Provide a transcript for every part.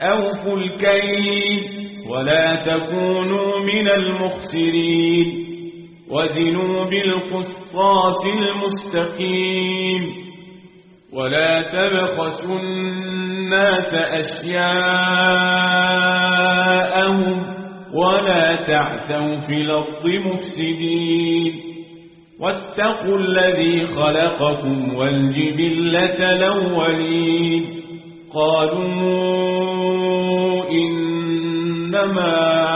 أوفوا الكيل ولا تكونوا من المخسرين وزنوا بالقسطاس المستقيم ولا تبخسوا الناس أشياءهم ولا تعثوا في الأرض مفسدين واتقوا الذي خلقكم والجبلة الأولين قالوا إنما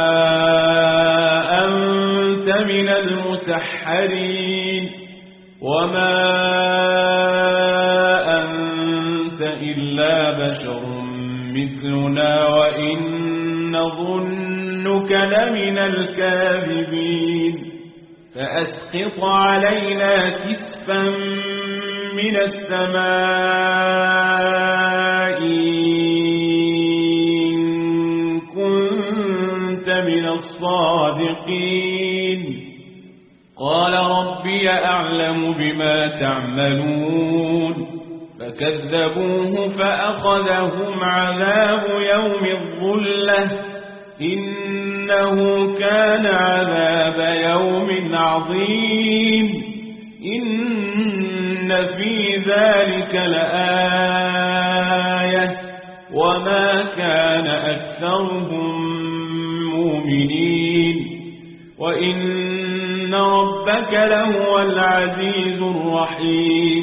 أنت من المسحرين وما أنت إلا بشر مثلنا وإن نظنك لمن الكاذبين فأسقط علينا كسفا من السماء إن كنت من الصادقين قال ربي أعلم بما تعملون فكذبوه فأخذهم عذاب يوم الظلة إنه كان عذاب يوم عظيم إن في ذلك لآية وما كان أكثرهم مؤمنين وإن ربك لهو العزيز الرحيم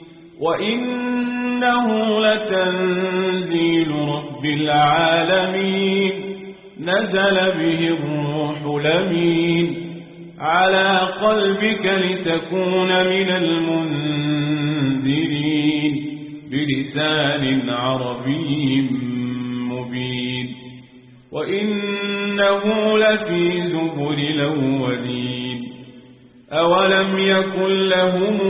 وإنه لتنزيل رب العالمين نزل به الروح الأمين على قلبك لتكون من المنذرين بلسان عربي مبين وإنه لفي زبر الأولين أولم يكن لهم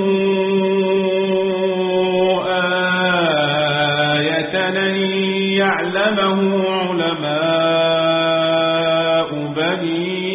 آية أن يعلمه علماء بني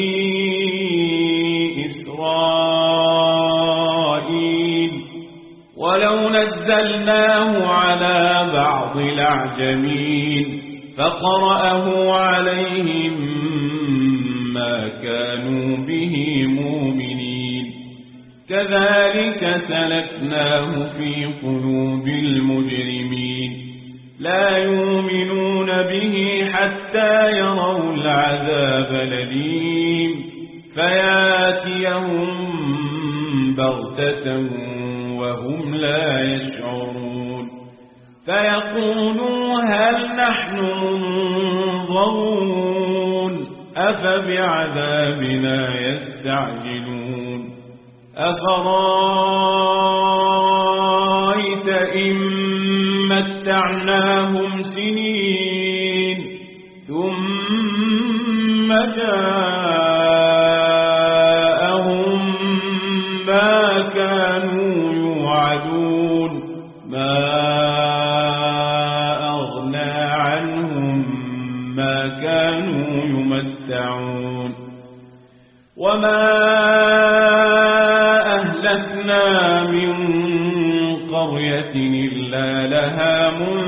إسرائيل ولو نزلناه على بعض الأعجمين فقرأه عليهم ما كانوا به مؤمنين كذلك سلكناه في قلوب المجرمين لا يؤمنون به حتى يروا العذاب الأليم فياتيهم بغتة وهم لا يشعرون فيقولوا هل نحن منظرون أفبعذابنا يستعجلون أفرأيت إن متعناهم سنين ثم جاءهم ما كانوا يوعدون ما أغنى عنهم ما كانوا يمتعون وما أهلكنا من قرية إلا لها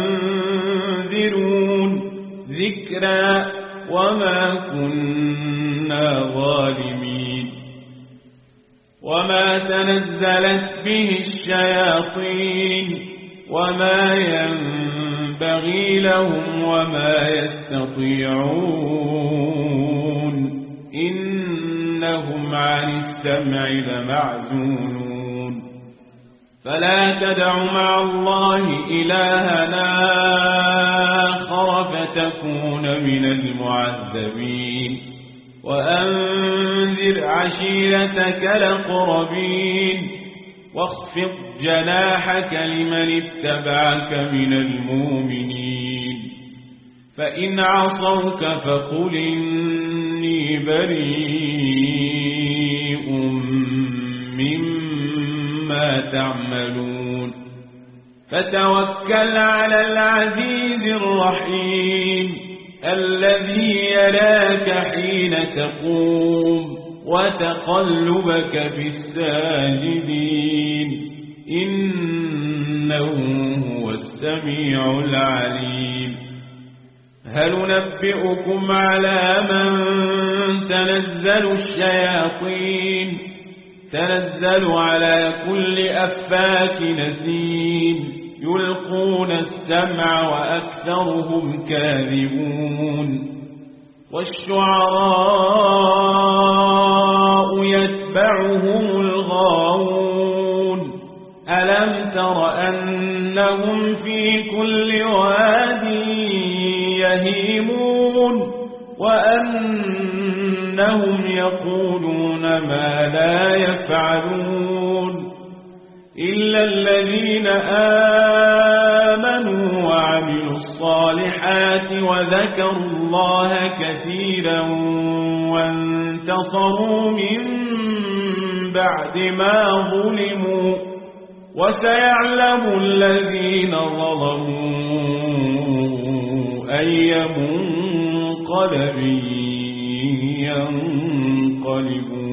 منذرون ذكرى وما كنا ظالمين وما تنزلت به الشياطين وما ينبغي لهم وما يستطيعون إنهم عن السمع لمعزولون فلا تدع مع الله إلهنا آخر فتكون من المعذبين وأنذر عشيرتك الأقربين واخفض جناحك لمن اتبعك من المؤمنين فإن عصوك فقل إني بريء مما تعملون فتوكل على العزيز الرحيم الذي يراك حين تقوم وتقلبك في الساجدين إنه هو السميع العليم هل ننبئكم على من تنزل الشياطين تنزل على كل أفاك نسيم يلقون السمع وأكثرهم كاذبون والشعراء يتبعهم الغاوون ألم تر أنهم في كل واد يهيمون وأنهم يقولون ما لا يفعلون إلا الذين آمنوا وعملوا الصالحات وذكروا الله كثيرا وانتصروا من بعد ما ظلموا وسيعلم الذين ظلموا أي منقلب ينقلبون